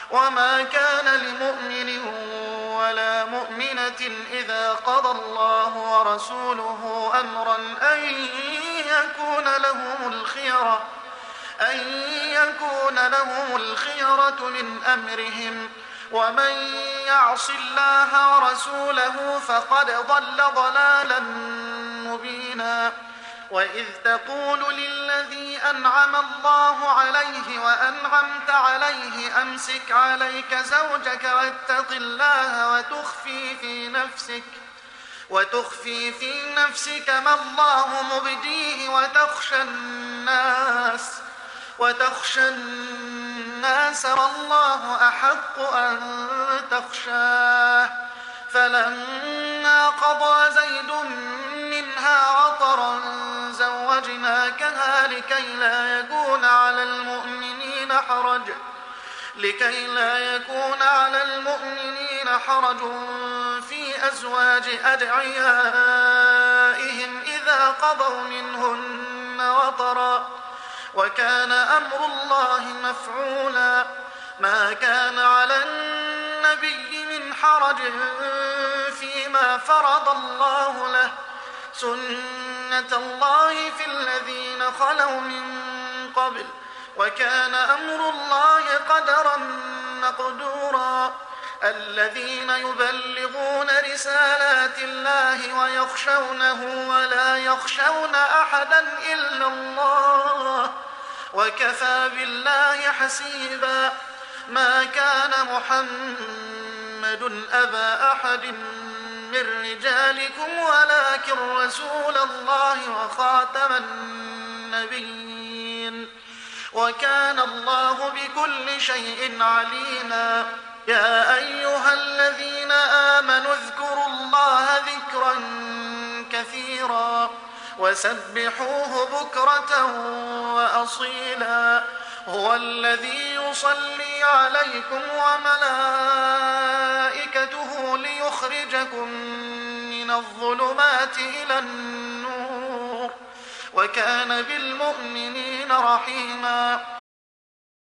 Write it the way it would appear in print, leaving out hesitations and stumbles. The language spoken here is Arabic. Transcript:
وما كان لمؤمن ولا مؤمنة إذا قضى الله ورسوله أمرا أن يكون لهم الخيرة من أمرهم، ومن يعص الله ورسوله فقد ضل ضلالا مبينا. وإذ تقول للذي أنعم الله عليه وأنعمت عليه أمسك عليك زوجك واتق الله وتخفي في نفسك ما الله مبديه وتخشى الناس والله أحق أن تخشاه. فلما قضى زيد منها وطرا زوجناكها لكي لا يكون على المؤمنين حرج في أزواج أدعيائهم إذا قضوا منهن وطرا، وكان أمر الله مفعولا. ما كان على النبي من حرج فيما فرض الله له، سنة الله في الذين خلوا من قبل، وكان أمر الله قدرا مقدورا. الذين يبلغون رسالات الله ويخشونه ولا يخشون أحدا إلا الله، وكفى بالله حسيبا. ما كان محمد أبا أحد من رجالكم ولكن رسول الله وخاتم النبيين، وكان الله بكل شيء عليما. يا أيها الذين آمنوا اذكروا الله ذكرا كثيرا وسبحوه بكرة وأصيلا. هو الذي يصلي عليكم وملائكته ليخرجكم من الظلمات إلى النور، وكان بالمؤمنين رحيما.